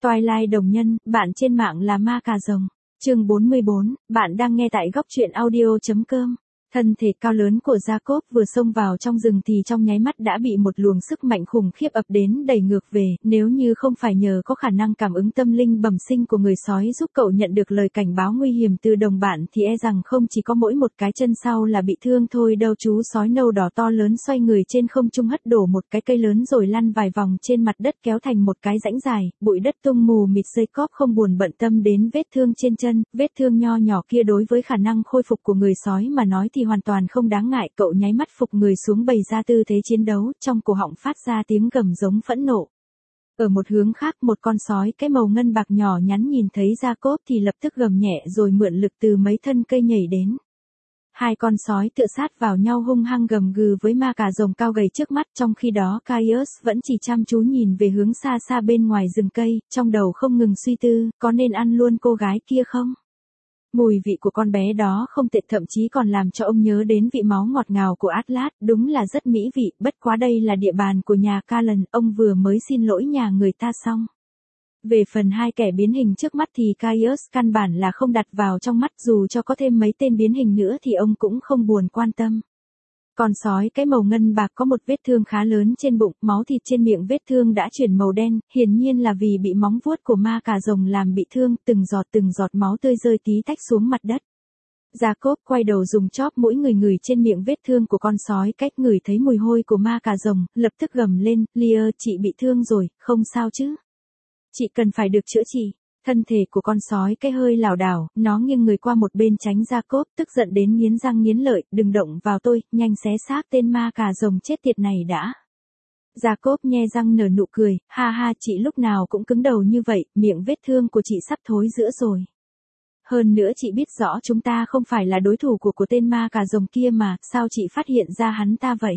Twilight đồng nhân, bạn trên mạng là ma cà rồng. Chương 44, bạn đang nghe tại góc truyện audio.com. Thân thể cao lớn của Jacob vừa xông vào trong rừng thì trong nháy mắt đã bị một luồng sức mạnh khủng khiếp ập đến đẩy ngược về, nếu như không phải nhờ có khả năng cảm ứng tâm linh bẩm sinh của người sói giúp cậu nhận được lời cảnh báo nguy hiểm từ đồng bạn thì e rằng không chỉ có mỗi một cái chân sau là bị thương thôi đâu. Chú sói nâu đỏ to lớn xoay người trên không trung hất đổ một cái cây lớn rồi lăn vài vòng trên mặt đất kéo thành một cái rãnh dài, bụi đất tung mù mịt. Jacob không buồn bận tâm đến vết thương trên chân, vết thương nho nhỏ kia đối với khả năng khôi phục của người sói mà nói thì hoàn toàn không đáng ngại. Cậu nháy mắt phục người xuống bày ra tư thế chiến đấu, trong cổ họng phát ra tiếng gầm giống phẫn nộ. Ở một hướng khác, một con sói cái màu ngân bạc nhỏ nhắn nhìn thấy Jacob thì lập tức gầm nhẹ rồi mượn lực từ mấy thân cây nhảy đến. Hai con sói tựa sát vào nhau hung hăng gầm gừ với ma cà rồng cao gầy trước mắt, trong khi đó Caius vẫn chỉ chăm chú nhìn về hướng xa xa bên ngoài rừng cây, trong đầu không ngừng suy tư, có nên ăn luôn cô gái kia không? Mùi vị của con bé đó không tệ, thậm chí còn làm cho ông nhớ đến vị máu ngọt ngào của Atlas, đúng là rất mỹ vị, bất quá đây là địa bàn của nhà Callan, ông vừa mới xin lỗi nhà người ta xong. Về phần hai kẻ biến hình trước mắt thì Caius căn bản là không đặt vào trong mắt, dù cho có thêm mấy tên biến hình nữa thì ông cũng không buồn quan tâm. Con sói cái màu ngân bạc có một vết thương khá lớn trên bụng, máu thịt trên miệng vết thương đã chuyển màu đen, hiển nhiên là vì bị móng vuốt của ma cà rồng làm bị thương, từng giọt máu tươi rơi tí tách xuống mặt đất. Jacob quay đầu dùng chóp mũi ngửi trên miệng vết thương của con sói, cách ngửi thấy mùi hôi của ma cà rồng, lập tức gầm lên, Lear, chị bị thương rồi, không sao chứ? Chị cần phải được chữa trị. Thân thể của con sói cái hơi lảo đảo, nó nghiêng người qua một bên tránh Jacob, tức giận đến nghiến răng nghiến lợi, đừng động vào tôi, nhanh xé xác tên ma cà rồng chết tiệt này đã. Jacob nhe răng nở nụ cười, ha ha, chị lúc nào cũng cứng đầu như vậy, miệng vết thương của chị sắp thối rữa rồi. Hơn nữa chị biết rõ chúng ta không phải là đối thủ của tên ma cà rồng kia mà, sao chị phát hiện ra hắn ta vậy?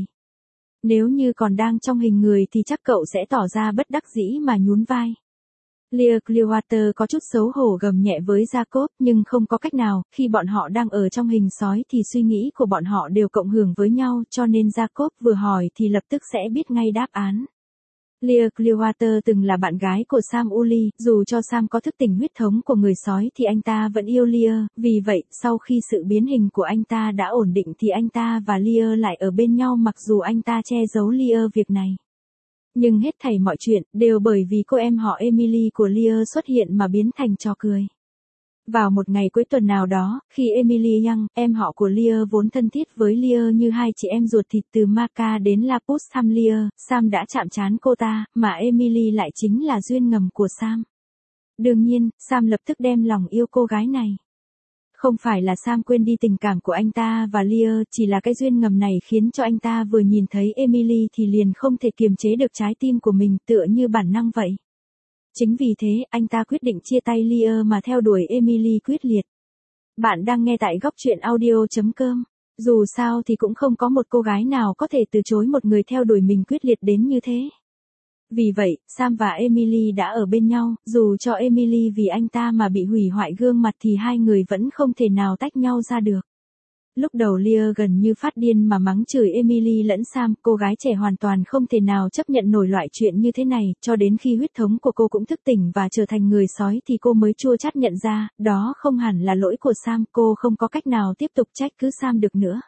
Nếu như còn đang trong hình người thì chắc cậu sẽ tỏ ra bất đắc dĩ mà nhún vai. Lear Clearwater có chút xấu hổ gầm nhẹ với Jacob, nhưng không có cách nào, khi bọn họ đang ở trong hình sói thì suy nghĩ của bọn họ đều cộng hưởng với nhau, cho nên Jacob vừa hỏi thì lập tức sẽ biết ngay đáp án. Lear Clearwater từng là bạn gái của Sam Uli, dù cho Sam có thức tỉnh huyết thống của người sói thì anh ta vẫn yêu Lear, vì vậy, sau khi sự biến hình của anh ta đã ổn định thì anh ta và Lear lại ở bên nhau mặc dù anh ta che giấu Lear việc này. Nhưng hết thảy mọi chuyện, đều bởi vì cô em họ Emily của Lear xuất hiện mà biến thành trò cười. Vào một ngày cuối tuần nào đó, khi Emily Young, em họ của Lear vốn thân thiết với Lear như hai chị em ruột thịt từ Maca đến Lapus thăm Lear, Sam đã chạm trán cô ta, mà Emily lại chính là duyên ngầm của Sam. Đương nhiên, Sam lập tức đem lòng yêu cô gái này. Không phải là Sam quên đi tình cảm của anh ta và Lear, chỉ là cái duyên ngầm này khiến cho anh ta vừa nhìn thấy Emily thì liền không thể kiềm chế được trái tim của mình, tựa như bản năng vậy. Chính vì thế, anh ta quyết định chia tay Lear mà theo đuổi Emily quyết liệt. Bạn đang nghe tại góc truyện audio.com. Dù sao thì cũng không có một cô gái nào có thể từ chối một người theo đuổi mình quyết liệt đến như thế. Vì vậy, Sam và Emily đã ở bên nhau, dù cho Emily vì anh ta mà bị hủy hoại gương mặt thì hai người vẫn không thể nào tách nhau ra được. Lúc đầu Lear gần như phát điên mà mắng chửi Emily lẫn Sam, cô gái trẻ hoàn toàn không thể nào chấp nhận nổi loại chuyện như thế này, cho đến khi huyết thống của cô cũng thức tỉnh và trở thành người sói thì cô mới chua chát nhận ra, đó không hẳn là lỗi của Sam, cô không có cách nào tiếp tục trách cứ Sam được nữa.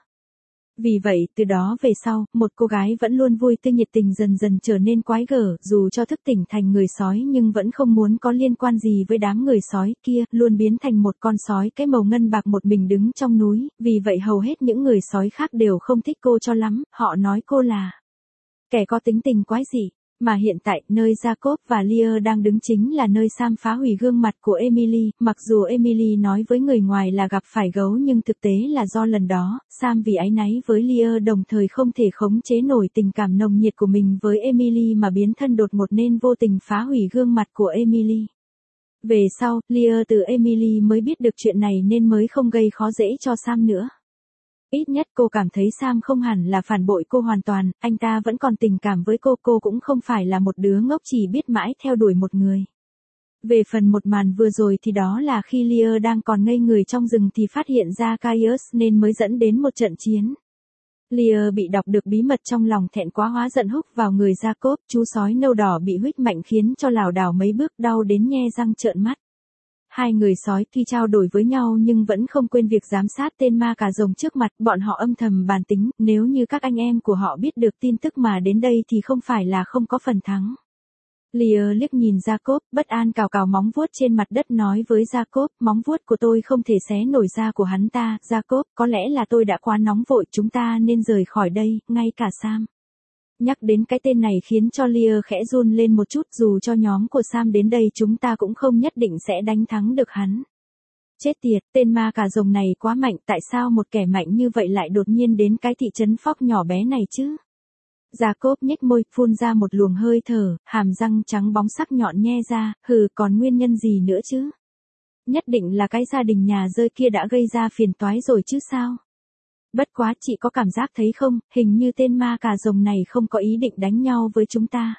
Vì vậy, từ đó về sau, một cô gái vẫn luôn vui tươi nhiệt tình dần dần trở nên quái gở, dù cho thức tỉnh thành người sói nhưng vẫn không muốn có liên quan gì với đám người sói kia, luôn biến thành một con sói cái màu ngân bạc một mình đứng trong núi, vì vậy hầu hết những người sói khác đều không thích cô cho lắm, họ nói cô là kẻ có tính tình quái dị. Mà hiện tại, nơi Jacob và Lear đang đứng chính là nơi Sam phá hủy gương mặt của Emily, mặc dù Emily nói với người ngoài là gặp phải gấu nhưng thực tế là do lần đó, Sam vì áy náy với Lear đồng thời không thể khống chế nổi tình cảm nồng nhiệt của mình với Emily mà biến thân đột ngột nên vô tình phá hủy gương mặt của Emily. Về sau, Lear từ Emily mới biết được chuyện này nên mới không gây khó dễ cho Sam nữa. Ít nhất cô cảm thấy Sam không hẳn là phản bội cô hoàn toàn, anh ta vẫn còn tình cảm với cô cũng không phải là một đứa ngốc chỉ biết mãi theo đuổi một người. Về phần một màn vừa rồi thì đó là khi Lear đang còn ngây người trong rừng thì phát hiện ra Caius nên mới dẫn đến một trận chiến. Lear bị đọc được bí mật trong lòng thẹn quá hóa giận húc vào người Jacob, chú sói nâu đỏ bị huých mạnh khiến cho lảo đảo mấy bước đau đến nhe răng trợn mắt. Hai người sói tuy trao đổi với nhau nhưng vẫn không quên việc giám sát tên ma cà rồng trước mặt, bọn họ âm thầm bàn tính, nếu như các anh em của họ biết được tin tức mà đến đây thì không phải là không có phần thắng. Lear liếc nhìn Jacob, bất an cào cào móng vuốt trên mặt đất nói với Jacob, móng vuốt của tôi không thể xé nổi da của hắn ta, Jacob, có lẽ là tôi đã quá nóng vội, chúng ta nên rời khỏi đây, ngay cả Sam. Nhắc đến cái tên này khiến cho Lear khẽ run lên một chút, dù cho nhóm của Sam đến đây chúng ta cũng không nhất định sẽ đánh thắng được hắn. Chết tiệt, tên ma cà rồng này quá mạnh, tại sao một kẻ mạnh như vậy lại đột nhiên đến cái thị trấn phóc nhỏ bé này chứ? Jacob nhếch môi, phun ra một luồng hơi thở, hàm răng trắng bóng sắc nhọn nhe ra, còn nguyên nhân gì nữa chứ? Nhất định là cái gia đình nhà rơi kia đã gây ra phiền toái rồi chứ sao? Bất quá chị có cảm giác thấy không, hình như tên ma cà rồng này không có ý định đánh nhau với chúng ta.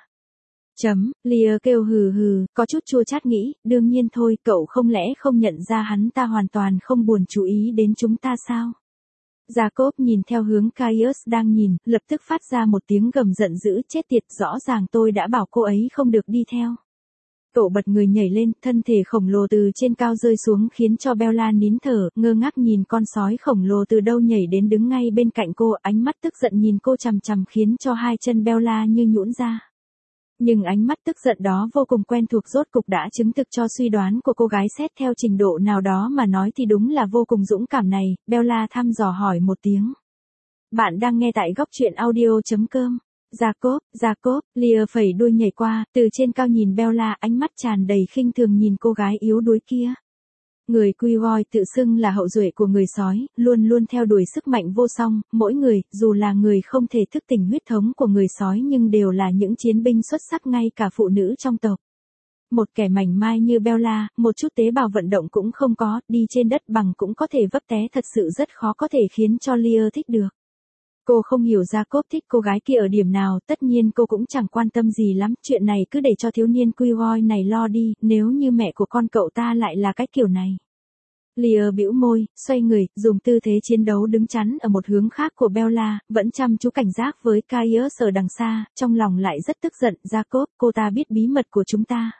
Lear kêu hừ, có chút chua chát nghĩ, đương nhiên thôi, cậu không lẽ không nhận ra hắn ta hoàn toàn không buồn chú ý đến chúng ta sao? Jacob nhìn theo hướng Caius đang nhìn, lập tức phát ra một tiếng gầm giận dữ, chết tiệt, rõ ràng tôi đã bảo cô ấy không được đi theo. Cậu bật người nhảy lên, thân thể khổng lồ từ trên cao rơi xuống khiến cho Bella nín thở, ngơ ngác nhìn con sói khổng lồ từ đâu nhảy đến đứng ngay bên cạnh cô, ánh mắt tức giận nhìn cô chằm chằm khiến cho hai chân Bella như nhũn ra. Nhưng ánh mắt tức giận đó vô cùng quen thuộc, rốt cục đã chứng thực cho suy đoán của cô gái, xét theo trình độ nào đó mà nói thì đúng là vô cùng dũng cảm này. Bella thăm dò hỏi một tiếng. Bạn đang nghe tại góc truyện audio.com. Jacob, Lear phẩy đuôi nhảy qua, từ trên cao nhìn Bella, ánh mắt tràn đầy khinh thường nhìn cô gái yếu đuối kia. Người Queeroy tự xưng là hậu duệ của người sói, luôn luôn theo đuổi sức mạnh vô song, mỗi người, dù là người không thể thức tỉnh huyết thống của người sói nhưng đều là những chiến binh xuất sắc, ngay cả phụ nữ trong tộc. Một kẻ mảnh mai như Bella, một chút tế bào vận động cũng không có, đi trên đất bằng cũng có thể vấp té, thật sự rất khó có thể khiến cho Lear thích được. Cô không hiểu Jacob thích cô gái kia ở điểm nào, tất nhiên cô cũng chẳng quan tâm gì lắm, chuyện này cứ để cho thiếu niên Queeroy này lo đi, nếu như mẹ của con cậu ta lại là cái kiểu này. Lear bĩu môi, xoay người, dùng tư thế chiến đấu đứng chắn ở một hướng khác của Bella, vẫn chăm chú cảnh giác với Caius ở đằng xa, trong lòng lại rất tức giận, Jacob, cô ta biết bí mật của chúng ta.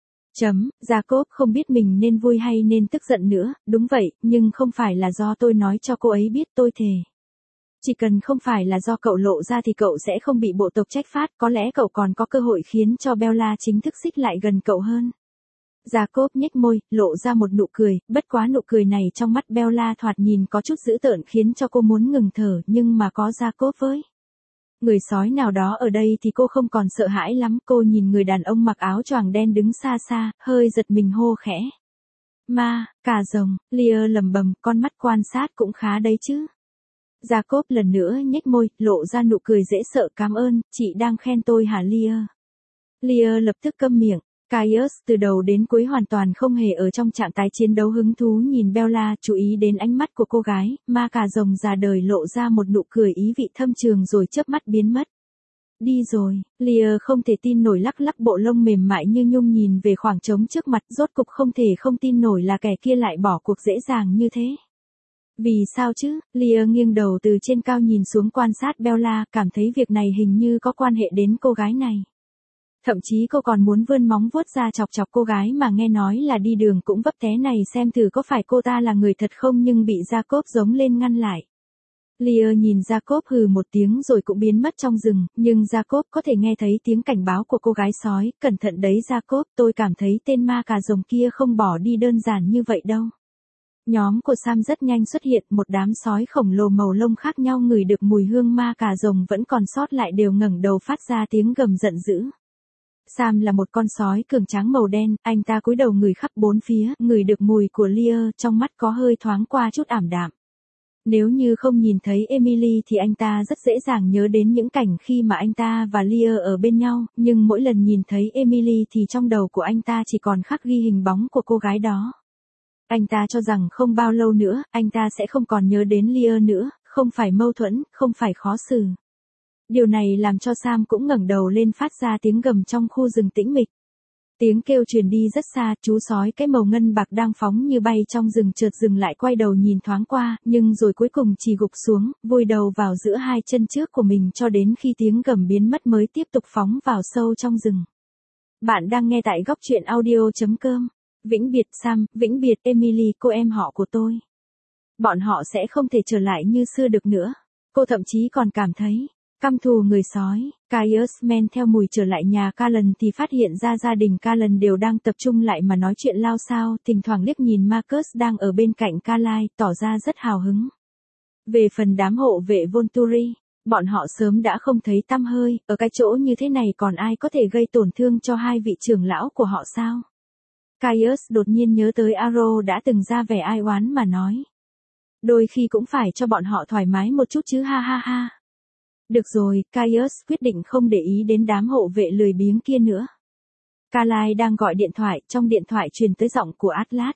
Jacob không biết mình nên vui hay nên tức giận nữa, đúng vậy, nhưng không phải là do tôi nói cho cô ấy biết, tôi thề. Chỉ cần không phải là do cậu lộ ra thì cậu sẽ không bị bộ tộc trách phạt, có lẽ cậu còn có cơ hội khiến cho Bella chính thức xích lại gần cậu hơn. Jacob nhếch môi, lộ ra một nụ cười, bất quá nụ cười này trong mắt Bella thoạt nhìn có chút dữ tợn khiến cho cô muốn ngừng thở, nhưng mà có Jacob với người sói nào đó ở đây thì cô không còn sợ hãi lắm. Cô nhìn người đàn ông mặc áo choàng đen đứng xa xa, hơi giật mình hô khẽ. Ma, cà rồng, Lear lẩm bẩm, con mắt quan sát cũng khá đấy chứ. Jacob lần nữa nhếch môi, lộ ra nụ cười dễ sợ, cảm ơn, chị đang khen tôi hả Lear? Lear lập tức câm miệng. Caius từ đầu đến cuối hoàn toàn không hề ở trong trạng thái chiến đấu, hứng thú nhìn Bella, chú ý đến ánh mắt của cô gái, ma cà rồng già đời lộ ra một nụ cười ý vị thâm trường rồi chớp mắt biến mất. Đi rồi, Lear không thể tin nổi, lắc lắc bộ lông mềm mại như nhung nhìn về khoảng trống trước mặt, rốt cục không thể không tin nổi là kẻ kia lại bỏ cuộc dễ dàng như thế. Vì sao chứ? Lear nghiêng đầu từ trên cao nhìn xuống quan sát Bella, cảm thấy việc này hình như có quan hệ đến cô gái này. Thậm chí cô còn muốn vươn móng vuốt ra chọc chọc cô gái mà nghe nói là đi đường cũng vấp té này xem thử có phải cô ta là người thật không, nhưng bị Jacob giống lên ngăn lại. Lear nhìn Jacob hừ một tiếng rồi cũng biến mất trong rừng, nhưng Jacob có thể nghe thấy tiếng cảnh báo của cô gái sói, cẩn thận đấy Jacob, tôi cảm thấy tên ma cà rồng kia không bỏ đi đơn giản như vậy đâu. Nhóm của Sam rất nhanh xuất hiện, một đám sói khổng lồ màu lông khác nhau ngửi được mùi hương ma cà rồng vẫn còn sót lại đều ngẩng đầu phát ra tiếng gầm giận dữ. Sam là một con sói cường tráng màu đen, anh ta cúi đầu ngửi khắp bốn phía, ngửi được mùi của Lear, trong mắt có hơi thoáng qua chút ảm đạm. Nếu như không nhìn thấy Emily thì anh ta rất dễ dàng nhớ đến những cảnh khi mà anh ta và Lear ở bên nhau, nhưng mỗi lần nhìn thấy Emily thì trong đầu của anh ta chỉ còn khắc ghi hình bóng của cô gái đó. Anh ta cho rằng không bao lâu nữa, anh ta sẽ không còn nhớ đến Lear nữa, không phải mâu thuẫn, không phải khó xử. Điều này làm cho Sam cũng ngẩng đầu lên phát ra tiếng gầm trong khu rừng tĩnh mịch. Tiếng kêu truyền đi rất xa, chú sói cái màu ngân bạc đang phóng như bay trong rừng chợt dừng lại quay đầu nhìn thoáng qua, nhưng rồi cuối cùng chỉ gục xuống, vùi đầu vào giữa hai chân trước của mình cho đến khi tiếng gầm biến mất mới tiếp tục phóng vào sâu trong rừng. Bạn đang nghe tại góc truyện audio.com. Vĩnh biệt Sam, vĩnh biệt Emily, cô em họ của tôi. Bọn họ sẽ không thể trở lại như xưa được nữa. Cô thậm chí còn cảm thấy căm thù người sói. Caius men theo mùi trở lại nhà Callan thì phát hiện ra gia đình Callan đều đang tập trung lại mà nói chuyện lao xao, thỉnh thoảng liếc nhìn Marcus đang ở bên cạnh Carlisle, tỏ ra rất hào hứng. Về phần đám hộ vệ Volturi, bọn họ sớm đã không thấy tăm hơi, ở cái chỗ như thế này còn ai có thể gây tổn thương cho hai vị trưởng lão của họ sao? Caius đột nhiên nhớ tới Aro đã từng ra vẻ ai oán mà nói. Đôi khi cũng phải cho bọn họ thoải mái một chút chứ ha ha ha. Được rồi, Caius quyết định không để ý đến đám hộ vệ lười biếng kia nữa. Carlisle đang gọi điện thoại, trong điện thoại truyền tới giọng của Atlas.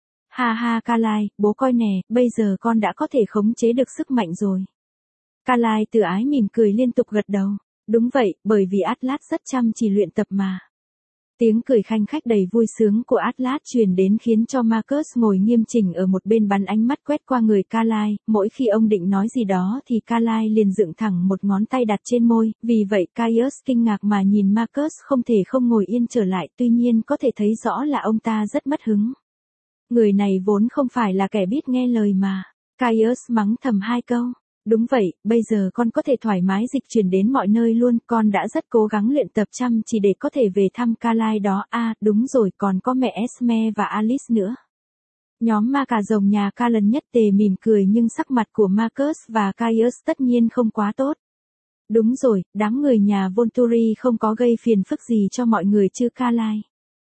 Ha ha Carlisle, bố coi nè, bây giờ con đã có thể khống chế được sức mạnh rồi. Carlisle từ ái mỉm cười liên tục gật đầu. Đúng vậy, bởi vì Atlas rất chăm chỉ luyện tập mà. Tiếng cười khanh khách đầy vui sướng của Atlas truyền đến khiến cho Marcus ngồi nghiêm chỉnh ở một bên bắn ánh mắt quét qua người Carlisle, mỗi khi ông định nói gì đó thì Carlisle liền dựng thẳng một ngón tay đặt trên môi, vì vậy Caius kinh ngạc mà nhìn Marcus không thể không ngồi yên trở lại, tuy nhiên có thể thấy rõ là ông ta rất mất hứng. Người này vốn không phải là kẻ biết nghe lời mà. Caius mắng thầm hai câu. Đúng vậy, bây giờ con có thể thoải mái dịch chuyển đến mọi nơi luôn, con đã rất cố gắng luyện tập chăm chỉ để có thể về thăm Carlisle đó, đúng rồi, còn có mẹ Esme và Alice nữa. Nhóm ma cà rồng nhà Callan nhất tề mỉm cười nhưng sắc mặt của Marcus và Caius tất nhiên không quá tốt. Đúng rồi, đám người nhà Volturi không có gây phiền phức gì cho mọi người chứ Carlisle.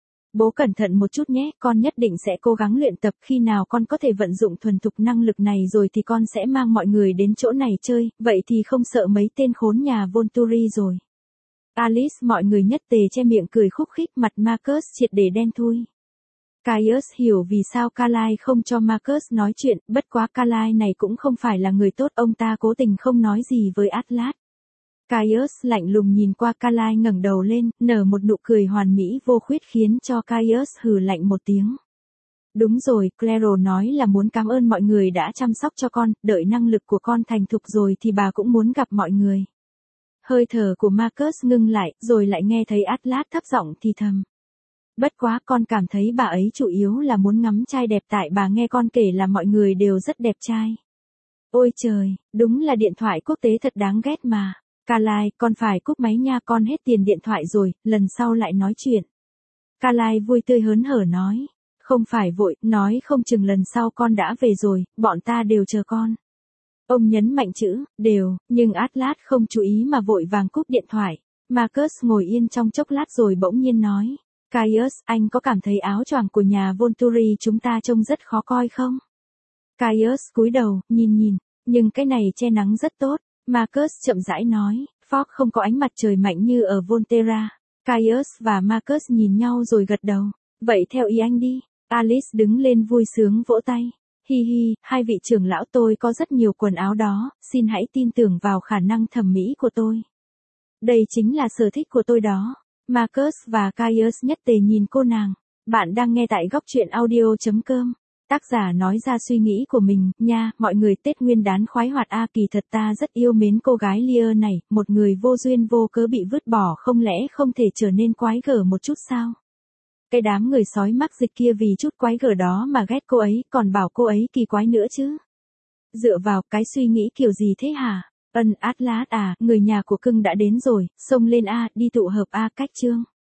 Bố cẩn thận một chút nhé, con nhất định sẽ cố gắng luyện tập, khi nào con có thể vận dụng thuần thục năng lực này rồi thì con sẽ mang mọi người đến chỗ này chơi, vậy thì không sợ mấy tên khốn nhà Volturi rồi. Alice mọi người nhất tề che miệng cười khúc khích, mặt Marcus triệt để đen thui. Caius hiểu vì sao Carlisle không cho Marcus nói chuyện, bất quá Carlisle này cũng không phải là người tốt, ông ta cố tình không nói gì với Atlas. Caius lạnh lùng nhìn qua Carlisle ngẩng đầu lên, nở một nụ cười hoàn mỹ vô khuyết khiến cho Caius hừ lạnh một tiếng. Đúng rồi, Claro nói là muốn cảm ơn mọi người đã chăm sóc cho con, đợi năng lực của con thành thục rồi thì bà cũng muốn gặp mọi người. Hơi thở của Marcus ngưng lại, rồi lại nghe thấy Atlas thấp giọng thì thầm. Bất quá con cảm thấy bà ấy chủ yếu là muốn ngắm trai đẹp, tại bà nghe con kể là mọi người đều rất đẹp trai. Ôi trời, đúng là điện thoại quốc tế thật đáng ghét mà. Carlisle, con phải cúp máy nha, con hết tiền điện thoại rồi, lần sau lại nói chuyện. Carlisle vui tươi hớn hở nói. Không phải vội, nói không chừng lần sau con đã về rồi, bọn ta đều chờ con. Ông nhấn mạnh chữ, đều, nhưng Atlas không chú ý mà vội vàng cúp điện thoại. Marcus ngồi yên trong chốc lát rồi bỗng nhiên nói. Caius, anh có cảm thấy áo choàng của nhà Volturi chúng ta trông rất khó coi không? Caius cúi đầu, nhìn, nhưng cái này che nắng rất tốt. Marcus chậm rãi nói, Fog không có ánh mặt trời mạnh như ở Volterra. Caius và Marcus nhìn nhau rồi gật đầu. Vậy theo ý anh đi. Alice đứng lên vui sướng vỗ tay. Hi hi, hai vị trưởng lão, tôi có rất nhiều quần áo đó, xin hãy tin tưởng vào khả năng thẩm mỹ của tôi. Đây chính là sở thích của tôi đó. Marcus và Caius nhất tề nhìn cô nàng. Bạn đang nghe tại góc truyện audio.com. Tác giả nói ra suy nghĩ của mình, nha, mọi người Tết Nguyên đán khoái hoạt kỳ thật ta rất yêu mến cô gái Lear này, một người vô duyên vô cớ bị vứt bỏ không lẽ không thể trở nên quái gở một chút sao? Cái đám người sói mắc dịch kia vì chút quái gở đó mà ghét cô ấy, còn bảo cô ấy kỳ quái nữa chứ. Dựa vào cái suy nghĩ kiểu gì thế hả? Atlas người nhà của cưng đã đến rồi, xông lên đi tụ hợp cách chương.